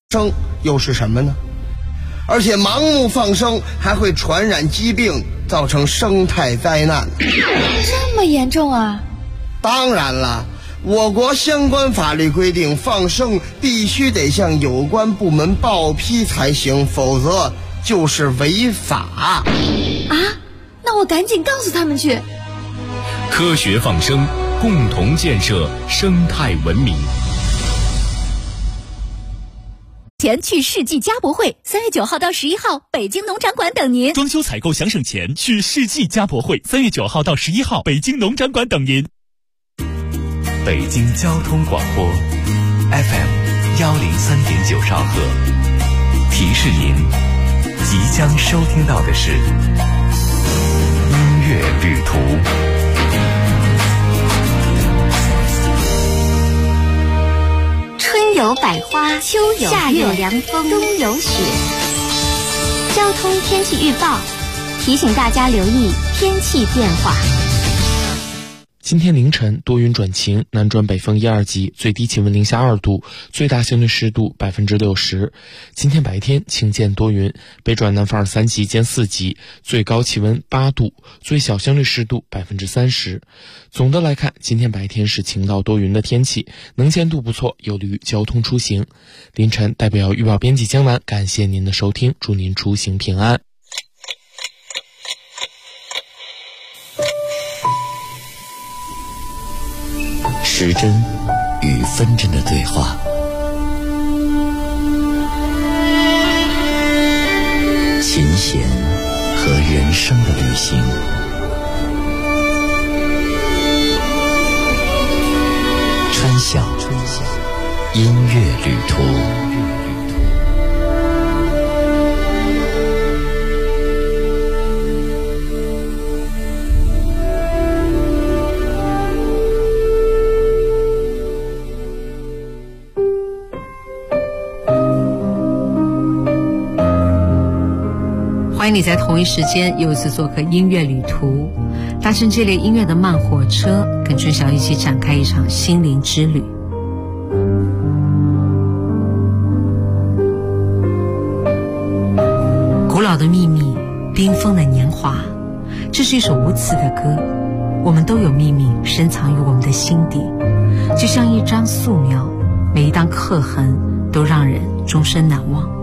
生又是什么呢？而且盲目放生还会传染疾病，造成生态灾难。 这么严重啊？ 当然了，我国相关法律规定，放生必须得向有关部门报批才行，否则就是违法。 啊？那我赶紧告诉他们去。 科学放生，共同建设生态文明。 前去世纪家博会，3月9号到11号，北京农展馆等您。 装修采购想省钱，去世纪家博会，3月9号到11号，北京农展馆等您。 北京交通广播 FM 103.9兆赫，提示您即将收听到的是音乐旅途。 春有百花，秋有夏有凉风，冬有雪。交通天气预报提醒大家留意天气变化。 今天凌晨多云转晴，南转北风1、2级，最低气温零下2度，最大相对湿度60%。今天白天晴间多云，北转南风3级兼4级，最高气温8度，最小相对湿度30%。总的来看，今天白天是晴到多云的天气，能见度不错，有利于交通出行。凌晨代表预报编辑江南，感谢您的收听，祝您出行平安。 时针与分针的对话，琴弦和人生的旅行，川晓音乐旅途。 欢迎你在同一时间又一次做客音乐旅途，搭乘这类音乐的慢火车，跟春晓一起展开一场心灵之旅。古老的秘密，缤纷的年华，这是一首无词的歌。我们都有秘密深藏于我们的心底，就像一张素描，每一道刻痕都让人终身难忘。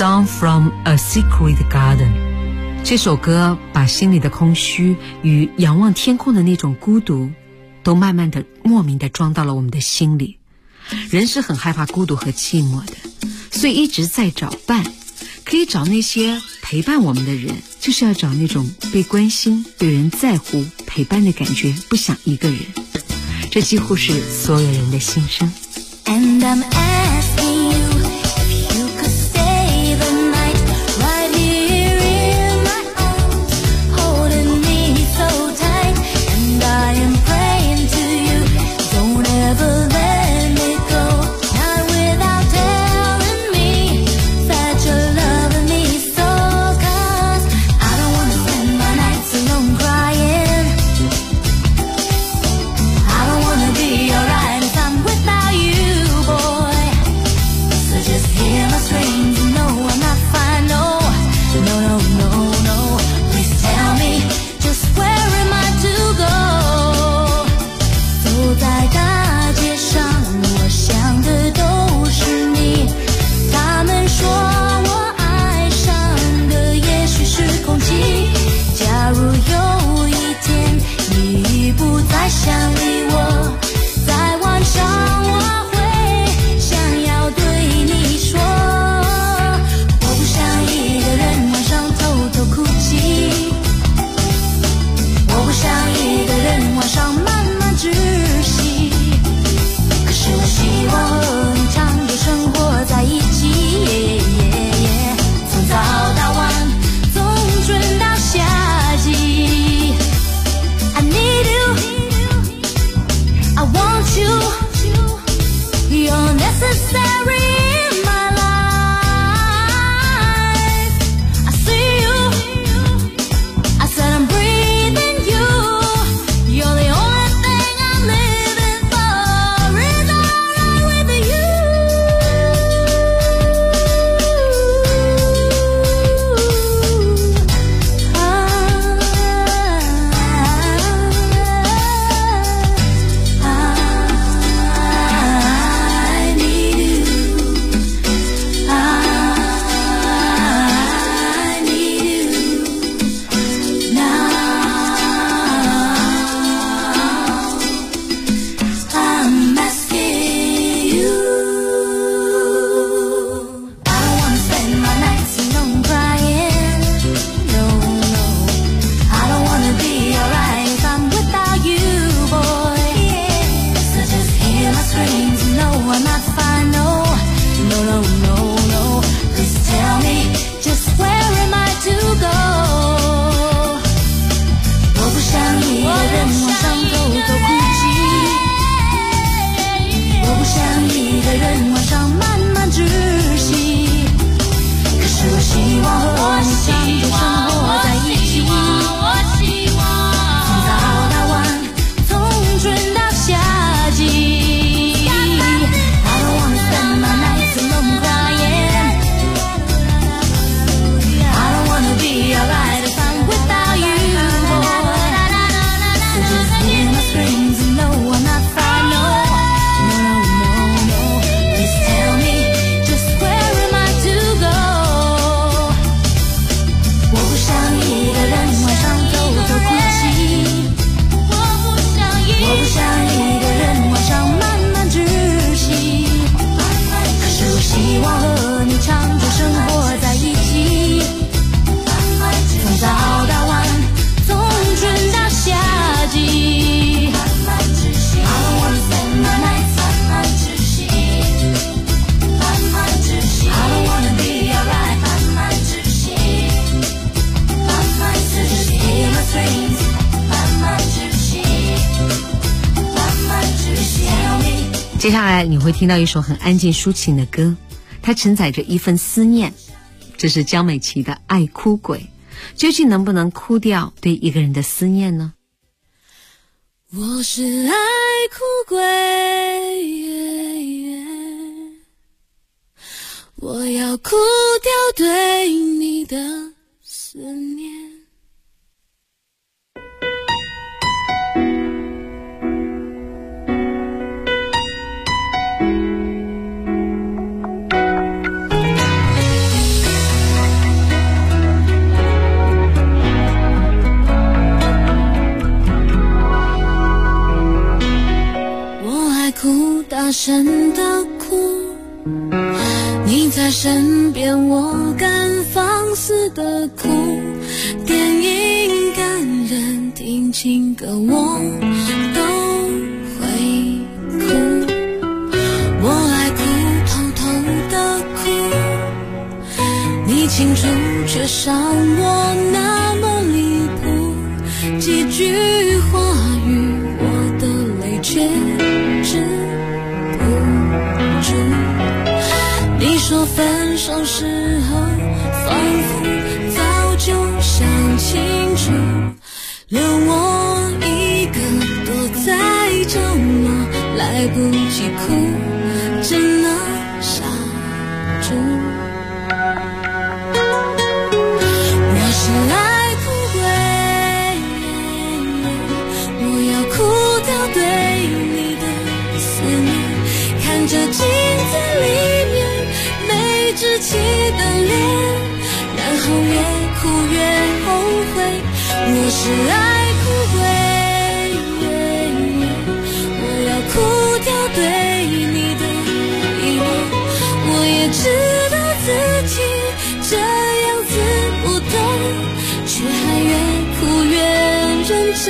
Song from a Secret Garden。 这首歌把心里的空虚与仰望天空的那种孤独都慢慢的莫名的装到了我们的心里。人是很害怕孤独和寂寞的，所以一直在找伴，可以找那些陪伴我们的人，就是要找那种被关心、被人在乎、陪伴的感觉，不想一个人。这几乎是所有人的心声。 And I'm asking you if you could stay the night right here in my arms, holding me so tight. And I am praying to you, don't ever let me go, not without telling me that you're loving me so. 'Cause I don't wanna spend my nights alone crying, I don't wanna be alright if I'm without you, boy. So just hear my screams and know I'm not fine, no, no, no, no, no. Please tell me, just where am I to go? 走在大街上，我想的都是你。他们说我爱上的也许是空气。假如有一天你已不再想理我，在晚上我会想要对你说，我不想一个人晚上偷偷哭泣，我不想一个人晚上慢慢窒息。可是我希望和你长久生活在一起，从早到晚，从春到夏季。I need you, I want you, you're necessary in my life. I see you, I said I'm breathing you, you're the only thing I'm living for. Is alright with you? I need you, I need you now. I'm asking you. I don't wanna spend my nights alone crying, no, no. I don't wanna be alright if I'm without you, boy. So just hear my screams and know I'm not fine, no, no, no, no, no. Please tell me, just where am I to go? 我不想一个人晚上偷偷哭泣，我不想一个人晚上慢慢窒息。可是我希望和你长久生活在一起，从早到晚，从春到夏季。I don't wanna spend my nights alone crying, I don't wanna be alright if I'm without you, boy. So just hear my screams and know I'm not fine, no, no, no, no. Please tell me, just where am I to go? 我不想一个人晚上偷偷哭泣，我不想一个人晚上慢慢窒息。可是我希望和你长久生活在一起，从早到晚，从春到夏季。I don't wanna spend my nights慢慢窒息，I don't wanna be alright 慢慢窒息，so just hear my screams 慢慢窒息，tell me。 接下来你会听到一首很安静抒情的歌，它承载着一份思念。这是江美琪的《爱哭鬼》，究竟能不能哭掉对一个人的思念呢？ 我是爱哭鬼，我要哭掉对你的思念。 深的苦，你在身边我敢放肆的哭，电影感人听情歌我都会哭，我爱哭偷偷的哭，你清楚却伤我那么离谱，几句话语我的泪却止不住，你说分手时候仿佛早就想清楚，留我一个躲在角落，来不及哭只能傻住，我是爱哭鬼，我要哭掉对你的思念，看着镜子里面没稚气的脸，然后越哭越后悔，我是爱哭鬼，我要哭掉对你的依恋，我也知道自己这样子不对，却还越哭越认真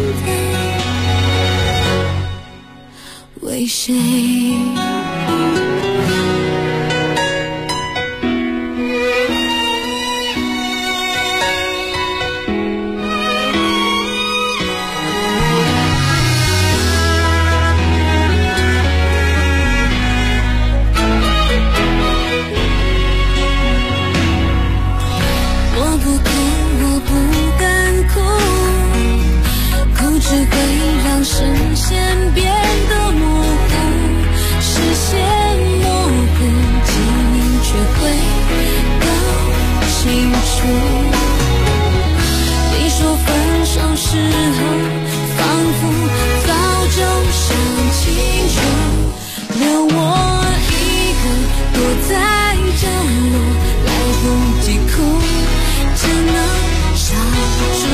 的为谁？只会让视线变得模糊，视线模糊，记忆却会搞清楚。你说分手时候仿佛早就想清楚，留我一个躲在角落，来不及哭只能傻住，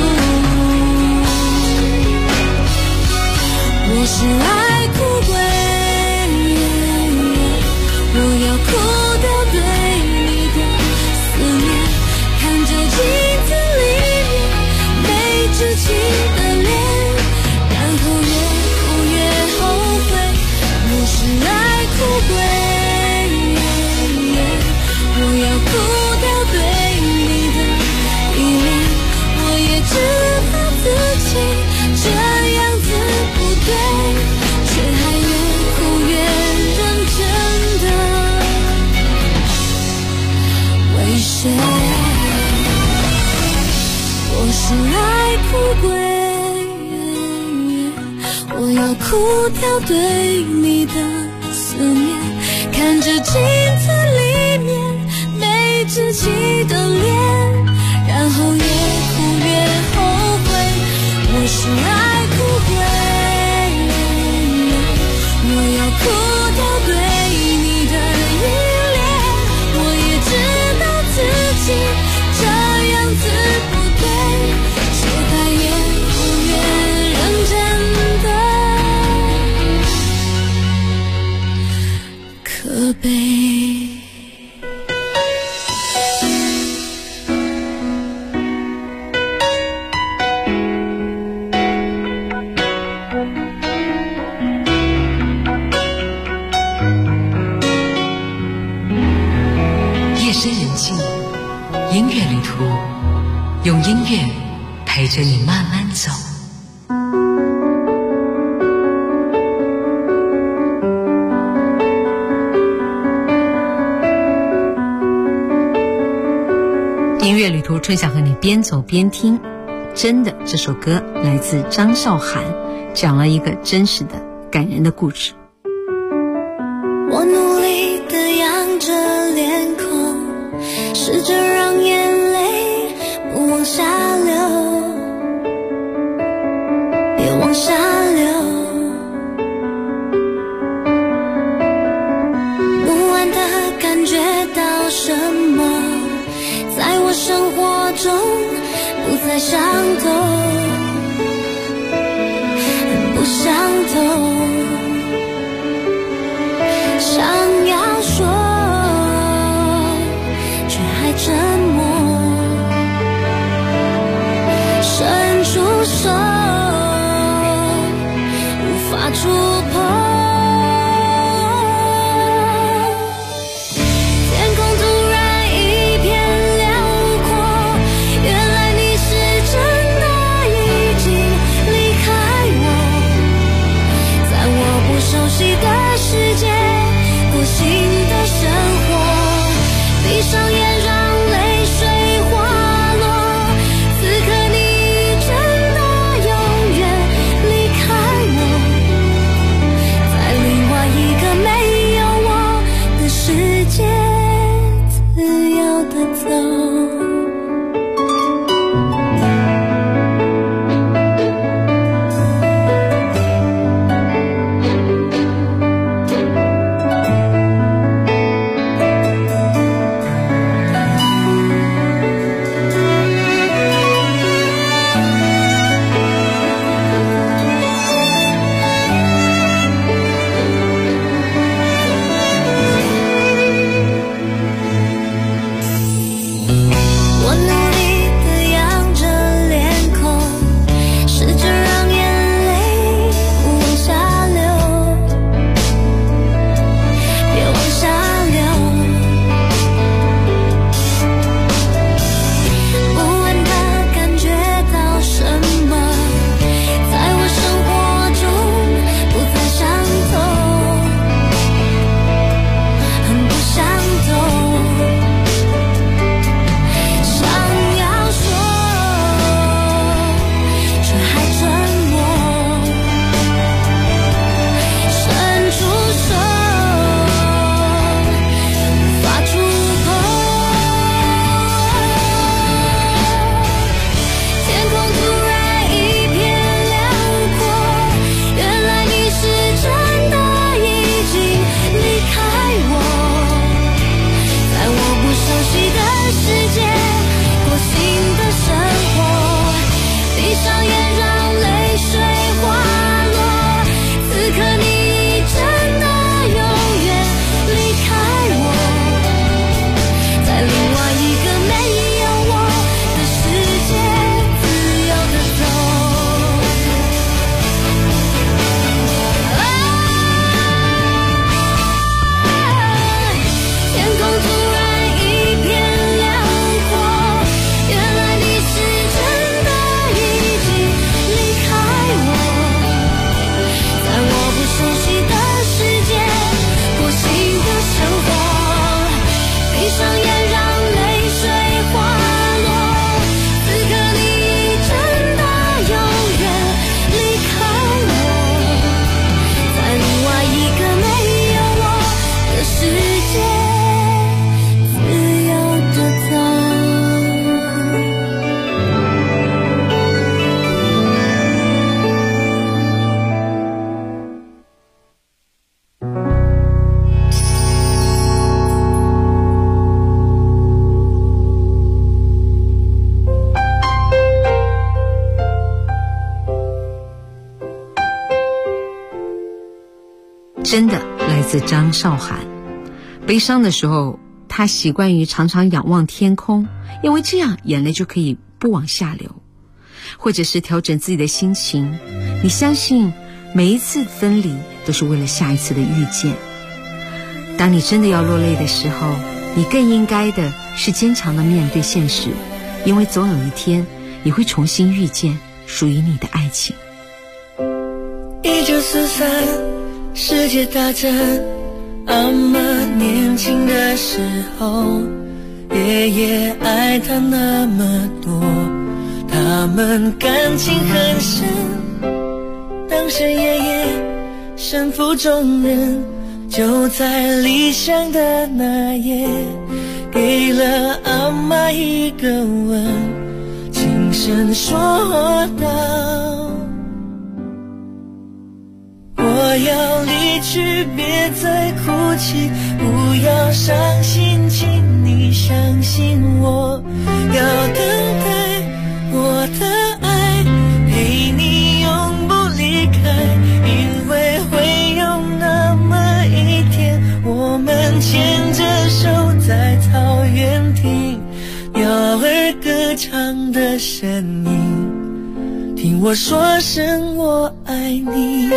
我是爱哭鬼，我要哭掉对你的思念，看着镜子里面没稚气的脸，然后越哭越后悔，我是爱哭鬼，我要哭掉对你的依恋，我也知道自己这样子不对，却还越哭越认真的为谁？我是爱哭鬼，我要哭掉对你的思念，看着镜子里面没稚气的脸，然后越哭越后悔，我是爱哭鬼，我要哭掉对你的依恋，我也知道自己这样子不对，却还越哭越认真的可悲。 音乐旅途，用音乐陪着你慢慢走。音乐旅途，春想和你边走边听。真的，这首歌来自张韶涵，讲了一个真实的、感人的故事。 我努力地仰着脸孔，试着让眼泪不往下流，别往下流。不安地感觉到什么，在我生活中不再相同，不相同。 真的来自张韶涵。悲伤的时候，他习惯于常常仰望天空，因为这样眼泪就可以不往下流。或者是调整自己的心情，你相信每一次分离都是为了下一次的遇见。当你真的要落泪的时候，你更应该的是坚强的面对现实，因为总有一天你会重新遇见属于你的爱情。 1943世界大战，阿妈年轻的时候，爷爷爱她那么多，他们感情很深。当时爷爷身负重任，就在离乡的那夜，给了阿妈一个吻，轻声说道：我要离去，别再哭泣，不要伤心，请你相信我，要等待我的爱陪你永不离开，因为会有那么一天，我们牵着手在草原听鸟儿歌唱的声音，听我说声我爱你。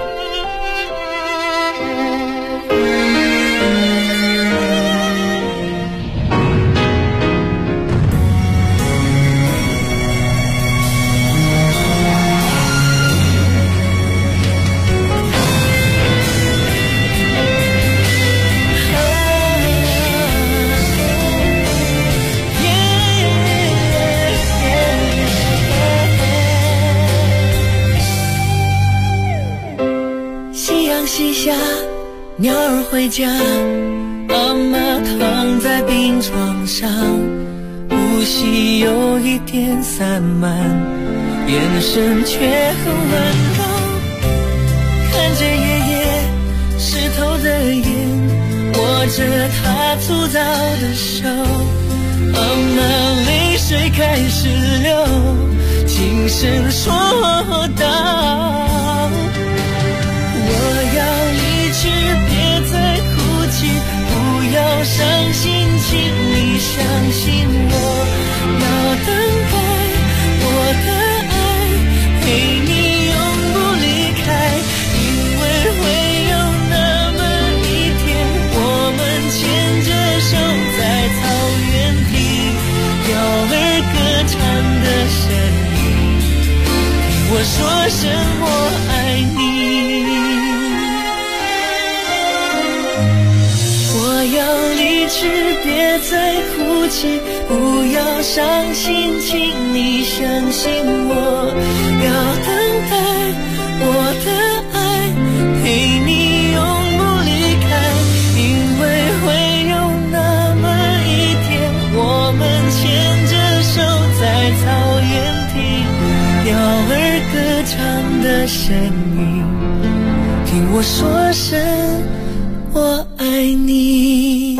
夕下，鸟儿回家，阿妈躺在病床上，呼吸有一点散漫，眼神却很温柔，看着爷爷湿透的眼，握着他粗糙的手，阿妈泪水开始流，轻声说道：我要离去，别再哭泣，不要伤心，请你相信我，要等待我的爱陪你永不离开，因为会有那么一天，我们牵着手在草原听鸟儿歌唱的声音，听我说声我爱你。我要离去，别再哭泣，不要伤心，请你相信我，要等待我的爱陪你永不离开，因为会有那么一天，我们牵着手在草原听鸟儿歌唱的声音，听我说声我爱你。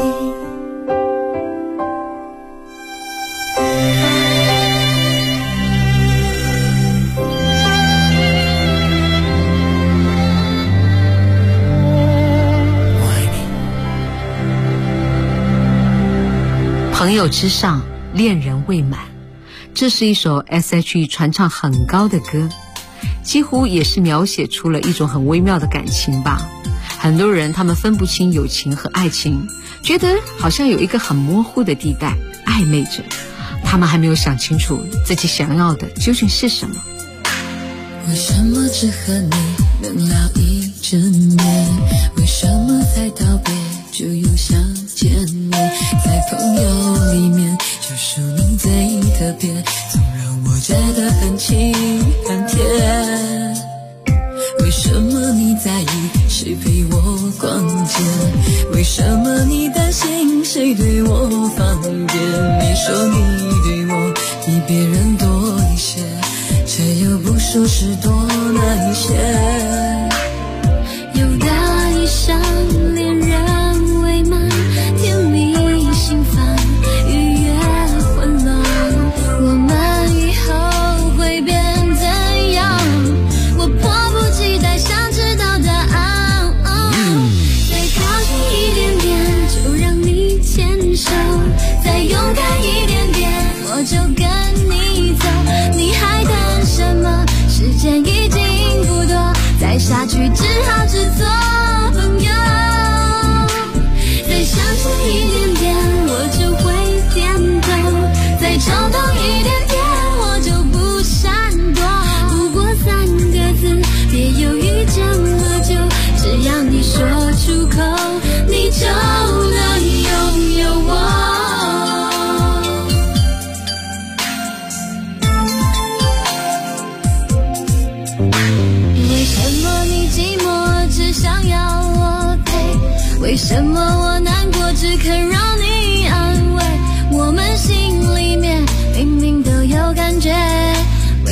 朋友之上，恋人未满，这是一首 S.H.E 传唱很高的歌，几乎也是描写出了一种很微妙的感情吧。很多人他们分不清友情和爱情，觉得好像有一个很模糊的地带暧昧着，他们还没有想清楚自己想要的究竟是什么。 为什么只和你能聊一整年？为什么才道别就又想见你？在朋友里面就属你最特别，总让我觉得很亲很甜。为什么你在意谁陪我逛街？为什么你担心谁对我放电？你说你对我比别人多一些，却又不说是多那一些。 有的一生恋人未满，甜蜜心烦，愉悦混乱，我们以后会变怎样？我迫不及待想知道答案。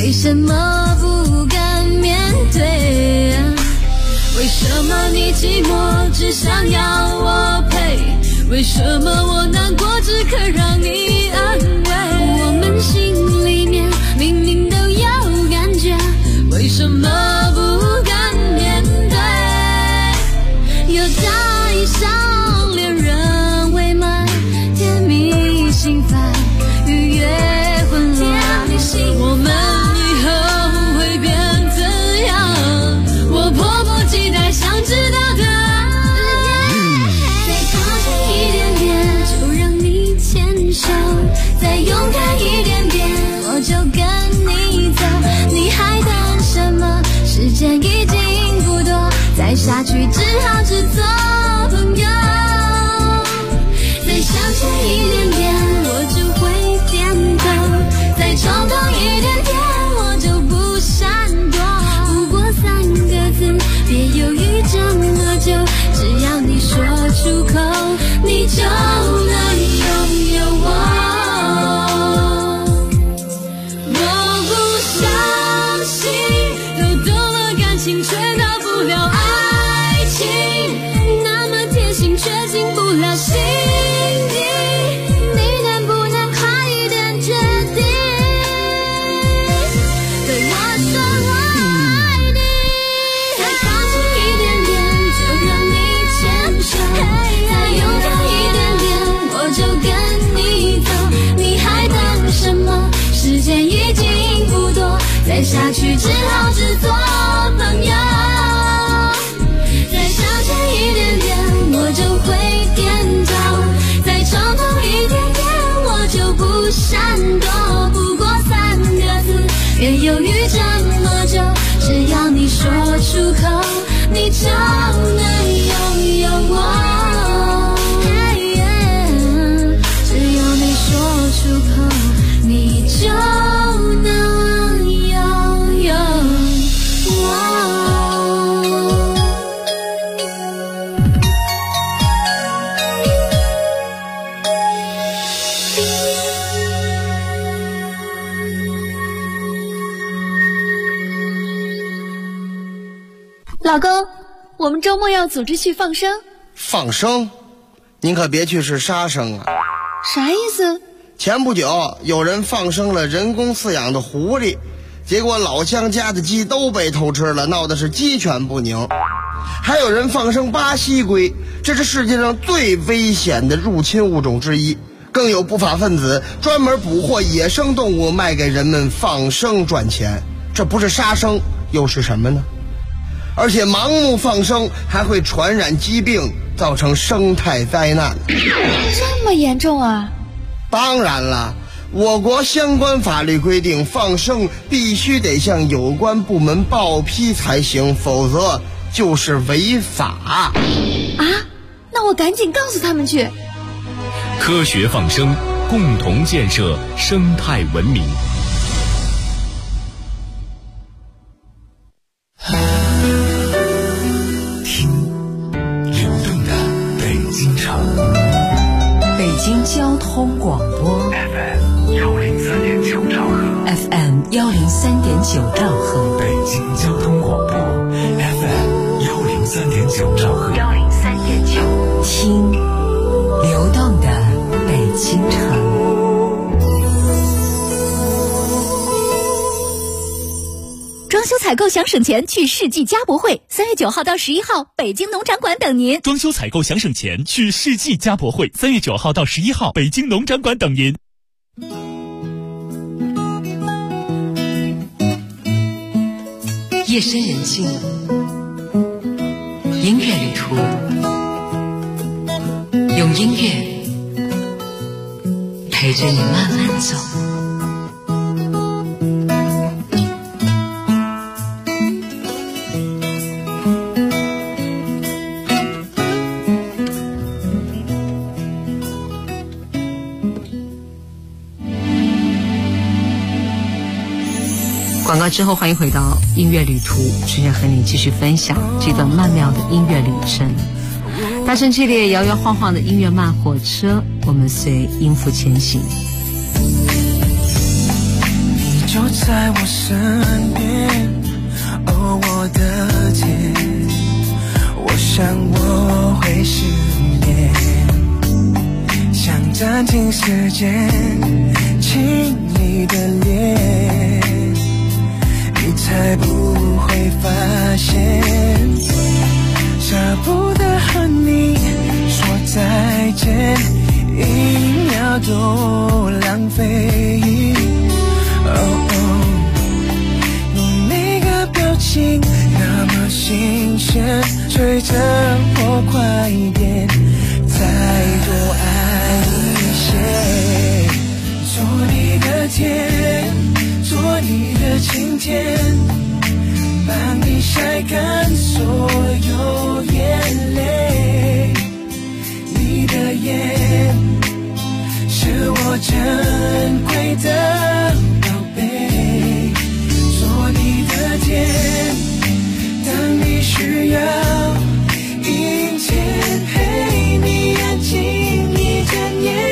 为什么不敢面对？为什么你寂寞只想要我陪？为什么我难过只可让你安慰？我们心里面明明都有感觉，为什么不敢面对？又在想恋人未满，甜蜜心烦，愉悦混乱，我们以后会变怎样？我迫不及待想知道答案。再靠近一点点，就让你牵手；再勇敢一点点，我就跟你走。你还等什么？时间已经不多，再下去只好只做朋友。再向前一点点，我就会点头；再冲动一点点，我就不闪躲。不过3个字，别犹豫这么久，只要你说出口，你就能拥有我。我不相信都懂了感情，却到不了爱情，那么贴心却进不了心底。你能不能快一点决定，对我说我爱你？再靠近一点点，就让你牵手；再勇敢一点点，我就跟你走。你还等什么？时间已经不多，再下去只好只做朋友。再向前一点点，我就会点头；再冲动一点点，我就不闪躲。不过3个字，别犹豫这么久，只要你说出口，你就能拥有我。只要你说出口，你就能拥有我。 老公，我们周末要组织去放生。 放生？您可别去是杀生啊！ 啥意思？ 前不久有人放生了人工饲养的狐狸，结果老乡家的鸡都被偷吃了，闹得是鸡犬不宁。还有人放生巴西龟，这是世界上最危险的入侵物种之一。更有不法分子专门捕获野生动物卖给人们放生赚钱，这不是杀生又是什么呢？而且盲目放生还会传染疾病，造成生态灾难。 这么严重啊？ 当然了，我国相关法律规定，放生必须得向有关部门报批才行，否则就是违法。 啊？那我赶紧告诉他们去。 科学放生，共同建设生态文明。 北京交通广播 FM 103.9兆赫 FM 103.9兆赫， 北京交通广播 FM 103.9兆赫 103.9，听流动的北京城。 装修采购想省钱，去世纪家博会，3月9号到11号，北京农展馆等您。 装修采购想省钱，去世纪家博会，3月9号到11号，北京农展馆等您。 夜深人静，音乐旅途，用音乐陪着你慢慢走。广告之后，欢迎回到音乐旅途，持人和你继续分享这段曼妙的音乐旅程。搭乘这列摇摇晃晃的音乐慢火车，我们随音符前行。 你就在我身边。哦，我的天，我想我会失眠，想暂停时间，亲你的脸，你才不会发现，舍不得和你说再见，一秒都浪费。你每个表情那么新鲜，追着我快一点，再多爱一些。做你的天，做你的晴天，帮你晒干所有眼泪。你的眼是我珍贵的宝贝，做你的天，当你需要阴天陪你安静一整夜。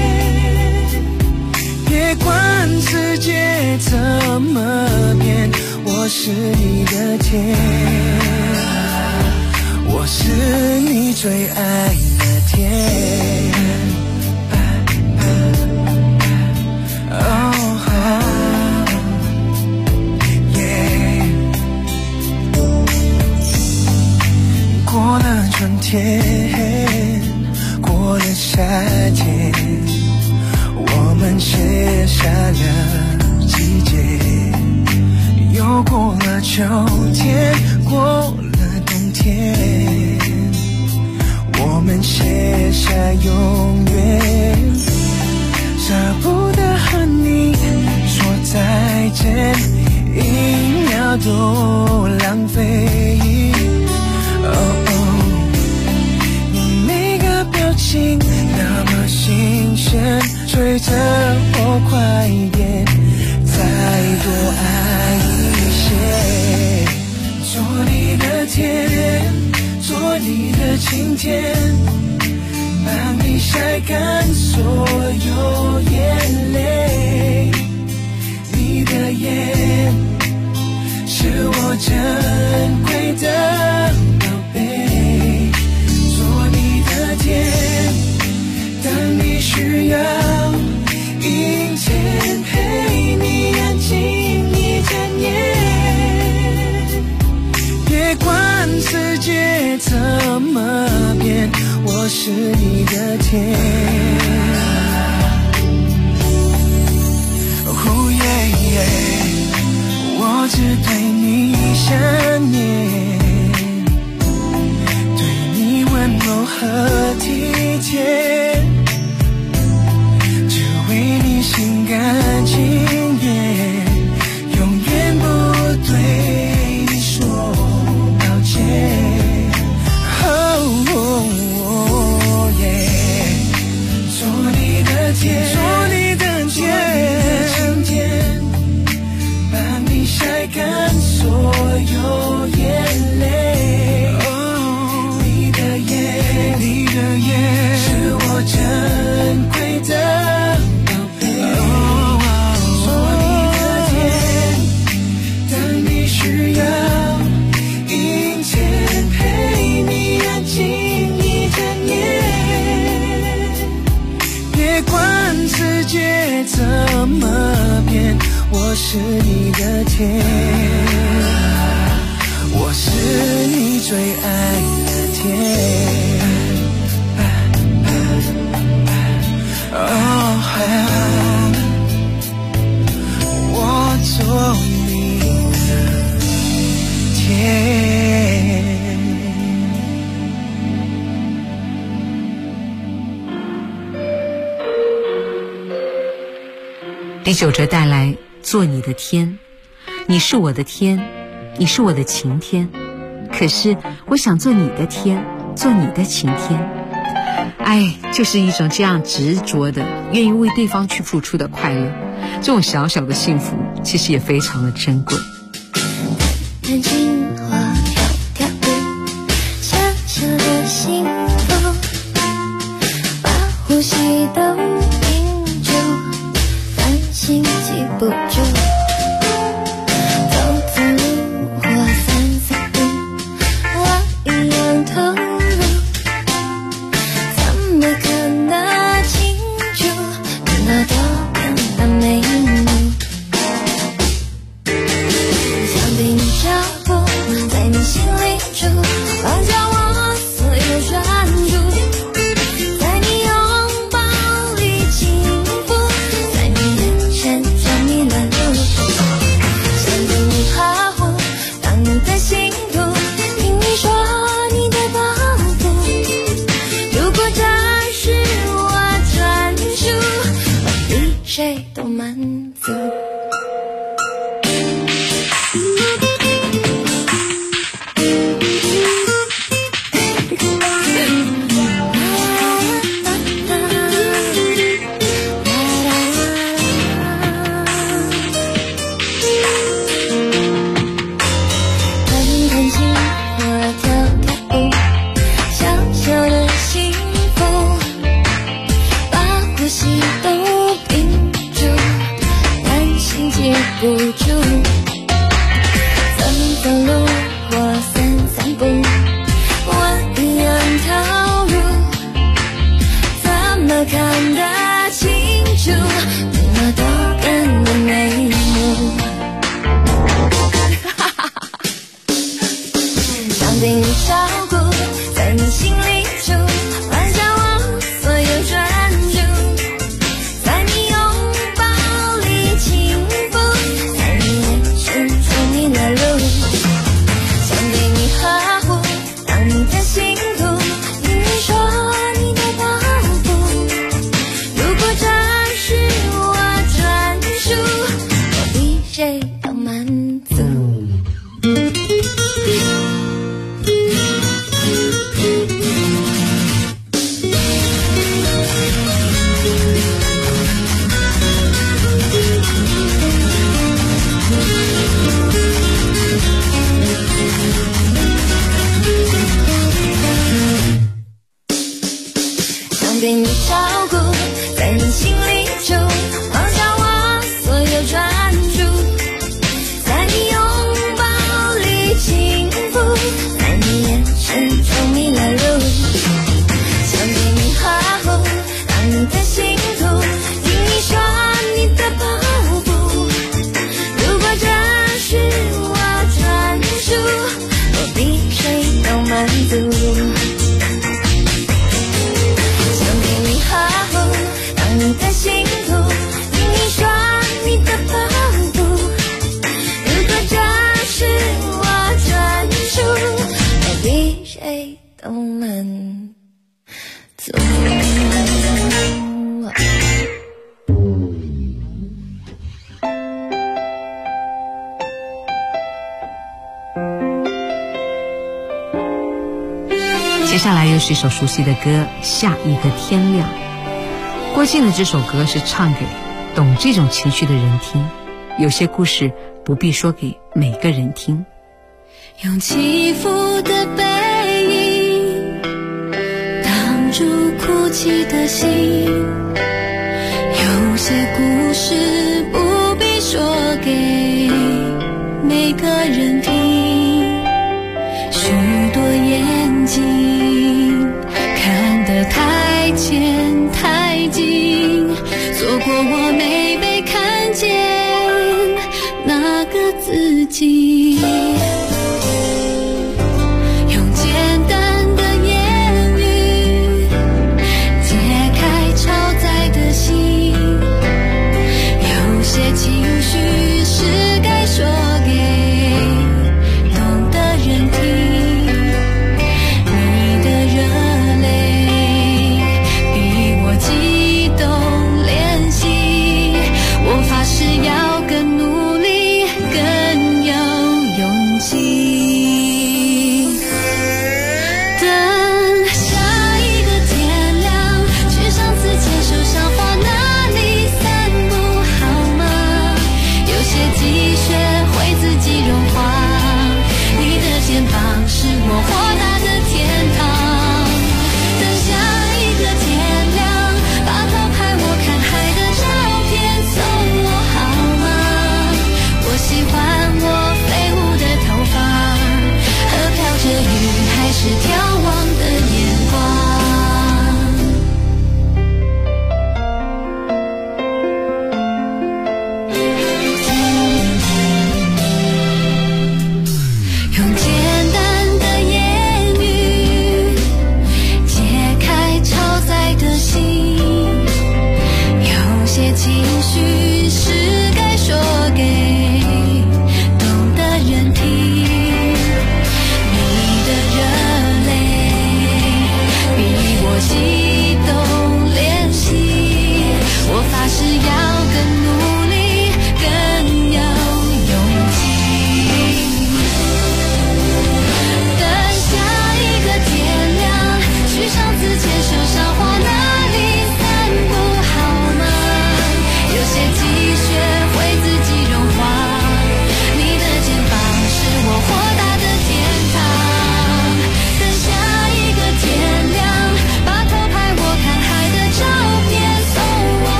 别管世界怎么变，我是你的天，我是你最爱的天。过了春天，过了夏天，我们写下了季节，又过了秋天，过了冬天，我们写下永远，舍不得和你说再见，一秒都浪费。你每个表情那么新鲜，追着我快一点，再多爱一些。做你的天，做你的晴天，帮你晒干所有眼泪。你的眼是我珍贵的宝贝，做你的天，当你需要阴天陪你安静一整夜。别管世界怎么变，我是你的天。哦耶耶，我只对你想念，对你温柔和体贴，只为你心甘情愿，永远不对你说抱歉。哦耶，做你的天，做你的天，帮你晒干所有眼泪。你的眼，你的眼是我珍贵的宝贝。做你的天，当你需要阴天陪你安静一整夜。别管世界怎么变，我是你的天，我是你最爱的天。我做你的天。 李玖哲带来做你的天，你是我的天，你是我的晴天，可是我想做你的天，做你的晴天。哎，就是一种这样执着的愿意为对方去付出的快乐，这种小小的幸福其实也非常的珍贵。 弹琴或跳跳舞，小小的幸福，把呼吸都屏住，担心记不住。 谁都满足。不住，层层路或散散步，我一样投入，怎么看得清楚那动人的眉目？想被你照顾，在你心里住，放下我所有专注，在你拥抱里轻抚，在你眼神中迷了路，想被你呵护，当你的幸福，听你说你的抱负，如果这是我专属，我比谁都满足。想被你照顾，在你心里住，放下我所有专注，在你拥抱里轻抚，在你眼神中迷了路，想被你呵护，当你的幸福，听你说你的抱负，如果这是我专属，我比谁都满足。你的幸福，听你说你的抱负，如果这是我专属，我比谁都满足。 接下来又是一首熟悉的歌，《下一个天亮》。郭靖的这首歌是唱给懂这种情绪的人听，有些故事不必说给每个人听。 用起伏的背影挡住哭泣的心，有些故事不必说给每个人听，许多眼睛看得太浅太近，错过我没被看见那个自己，用简单的言语解开超载的心，有些情绪是该说给懂的人听，你的热泪比我激动怜惜，我发誓要更努力更有勇气，等下一个天亮，去上次牵手赏花那里散步好吗？有些积雪会自己融化，你的肩膀是我豁达的天堂，等下一个天亮，把偷拍我看海的照片送我好吗？我喜欢我飞舞的头发和飘着雨还是眺望的眼光，用简单的言语解开超载的心，有些情绪是该说给懂的人听，你的热泪比我激动怜惜，我发誓要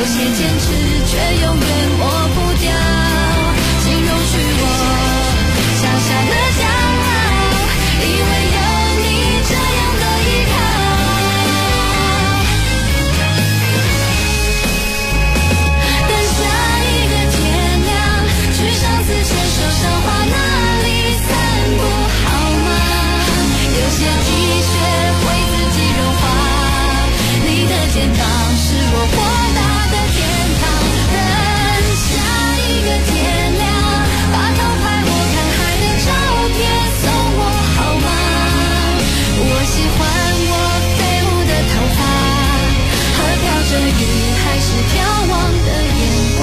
些坚持却永远抹不掉，请容许我小小的骄傲，因为有你这样的依靠。等下一个天亮，去上次牵手赏花那里散步好吗？有些积雪会自己融化，你的肩膀是我豁达的天堂。等下一个天亮，把偷拍我看海的照片送我好吗？我喜欢我飞舞的头发和飘着雨还是眺望的眼光。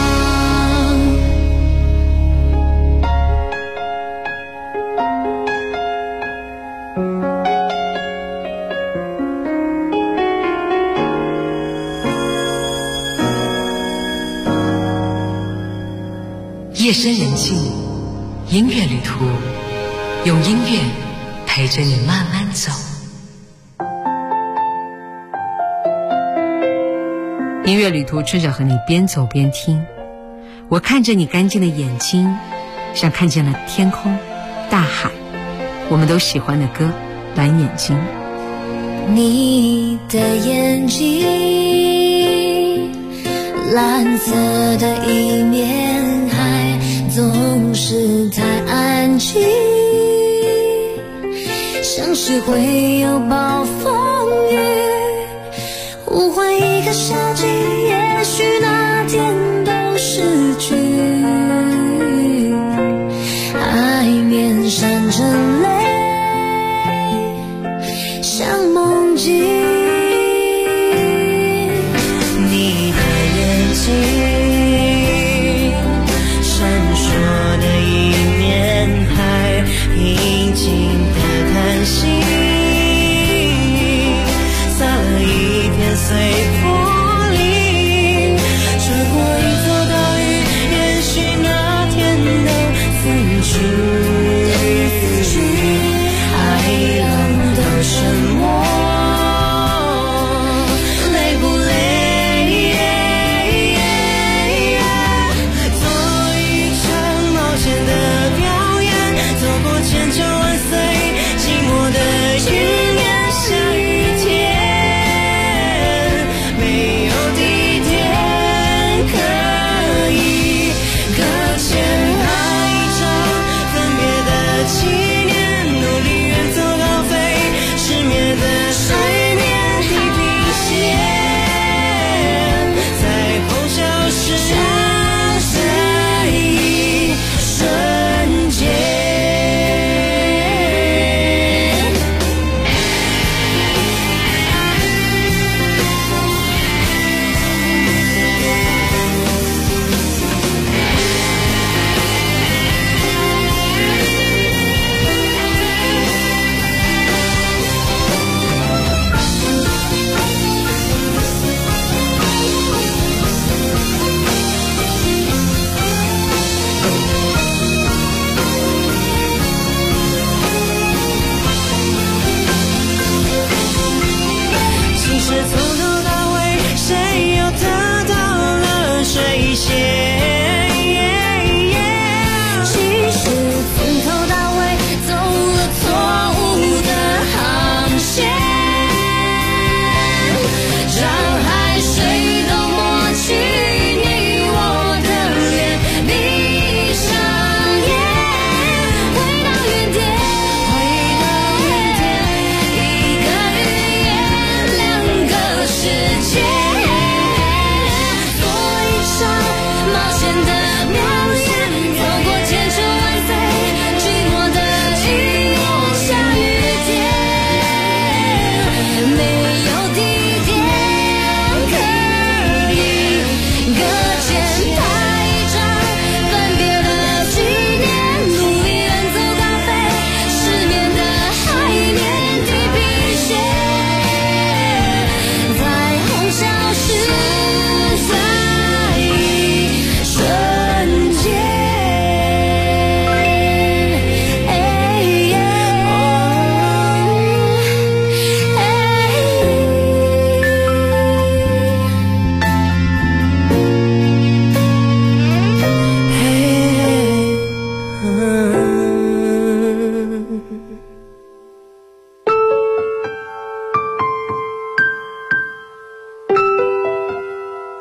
夜深人静，音乐旅途，用音乐陪着你慢慢走。音乐旅途正想和你边走边听，我看着你干净的眼睛，像看见了天空、大海，我们都喜欢的歌，蓝眼睛。 你的眼睛，蓝色的一面海，总是太安静，像是会有暴风雨，呼唤一个夏季，也许那天都逝去，海面闪着泪，像梦境。你的眼睛，闪烁的一面海，平静的叹息，撒了一片随风铃，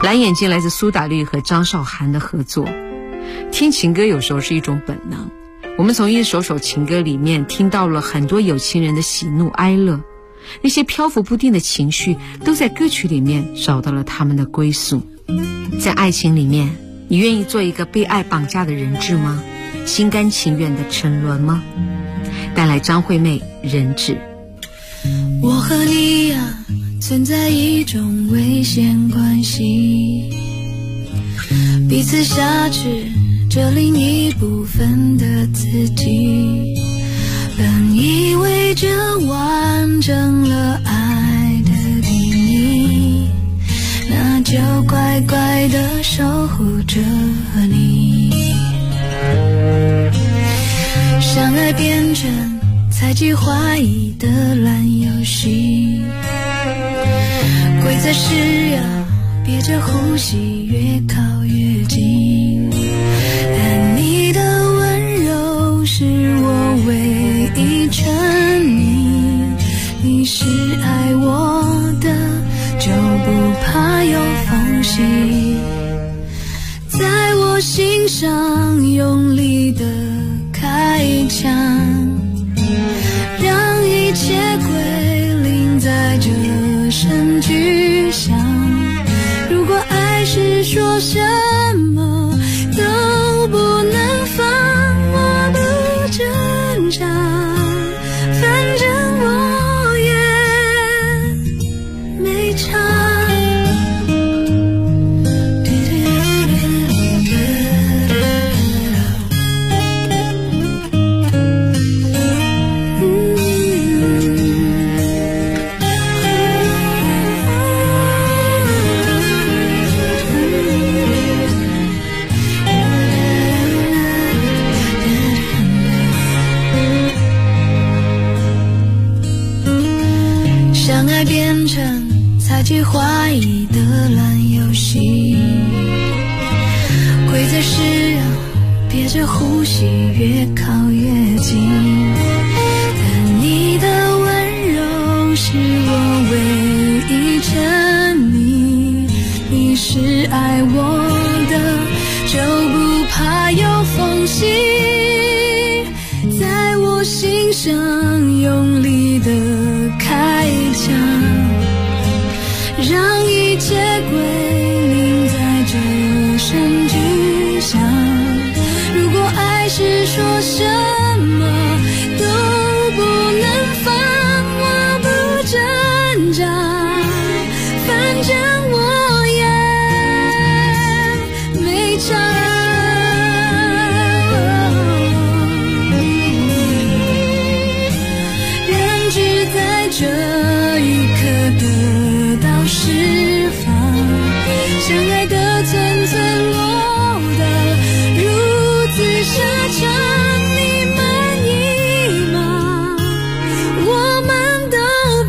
蓝眼睛来自苏打绿和张韶涵的合作。听情歌有时候是一种本能，我们从一首首情歌里面听到了很多有情人的喜怒哀乐，那些漂浮不定的情绪都在歌曲里面找到了他们的归宿。在爱情里面，你愿意做一个被爱绑架的人质吗？心甘情愿的沉沦吗？带来张惠妹《人质》。 我和你呀，存在一种危险关系，彼此挟持着另一部分的自己，本以为这完整了爱的定义，那就乖乖地守护着你。相爱变成猜忌怀疑的烂游戏，规则是要憋着呼吸越靠越近，但你的温柔是我唯一沉溺，你是爱我的就不怕有缝隙，在我心上用力的开枪，让一切归零在这声巨响。如果爱是说什么都不能放，我不挣扎，反正我也没差。相爱变成猜忌怀疑的烂游戏，规则是要憋着呼吸越靠越近，但你的温柔是我唯一沉溺，你是爱我的就不怕有缝隙，在我心上用力的开枪，让一切归零在这声巨响。如果爱是说什么都不能放，我不挣扎，反正我也没差。人质在这一刻得到释放，相爱的寸寸落得如此奢侈，你满意吗？我们都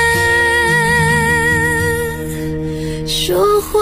别说谎。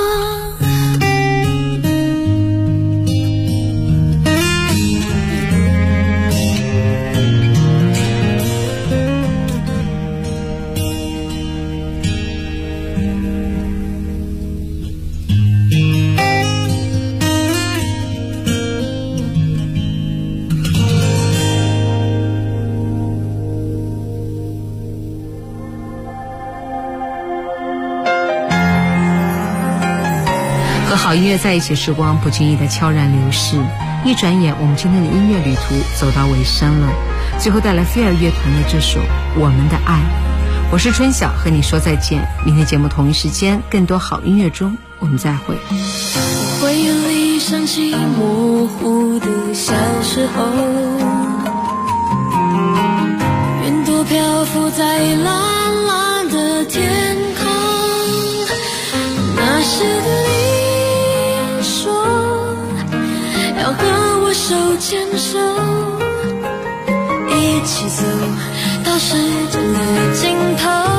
和好音乐在一起，时光不经意的悄然流逝，一转眼我们今天的音乐旅途走到尾声了。最后带来飞儿乐团的这首《我们的爱》。我是春晓，和你说再见。明天节目同一时间，更多好音乐中我们再会。 回忆里想起模糊的小时候，云朵漂浮在蓝蓝的天空，那时的你说要和我手牵手，一起走到时间的尽头。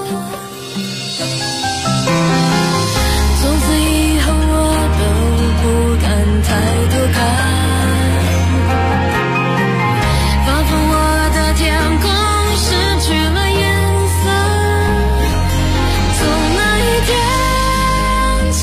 从此以后我都不敢抬头看，仿佛我的天空失去了颜色。从那一天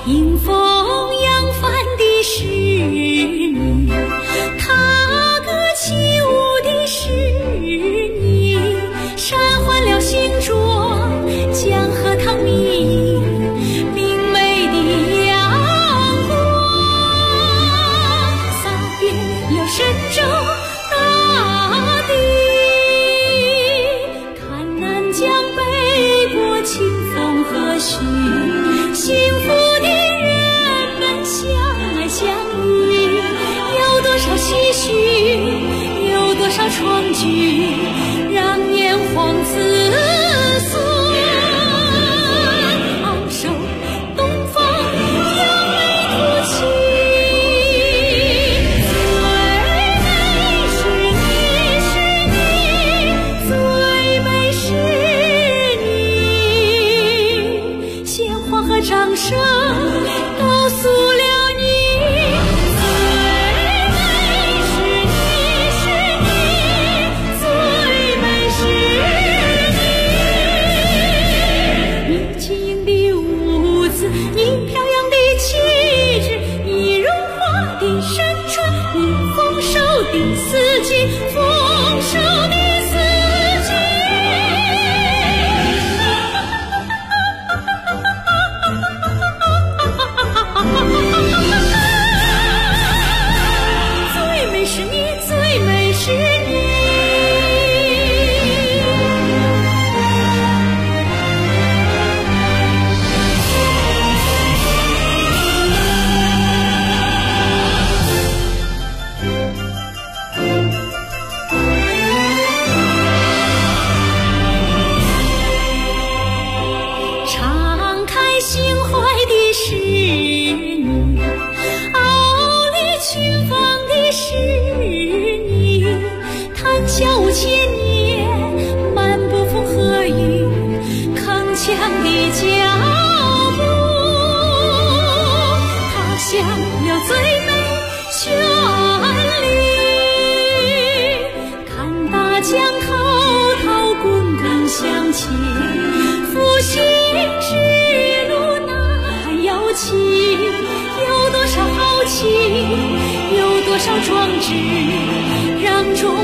迎风扬帆的是你，踏歌起舞的是你，闪换了星浊，江河淌迷，明媚的阳光洒遍了神州大地。看南疆北国清风和煦，幸福的人们相爱相依，有多少唏嘘，有多少创举，让炎黄子孙昂首东方扬眉吐气。最美是你，鲜花和掌声告诉了你，最美是你，你轻盈的舞姿，你飘扬的气质，你如花的深春，你丰收的四季，丰收的四季。最美是你，最美是你。敞开心怀的是你，傲立群芳的是你，谈笑无千年，漫步风和雨，铿锵的脚步，踏响了最美旋律，看大江滔滔滚滚向前，复兴之路难遥期，有多少豪情，有多少壮志，让中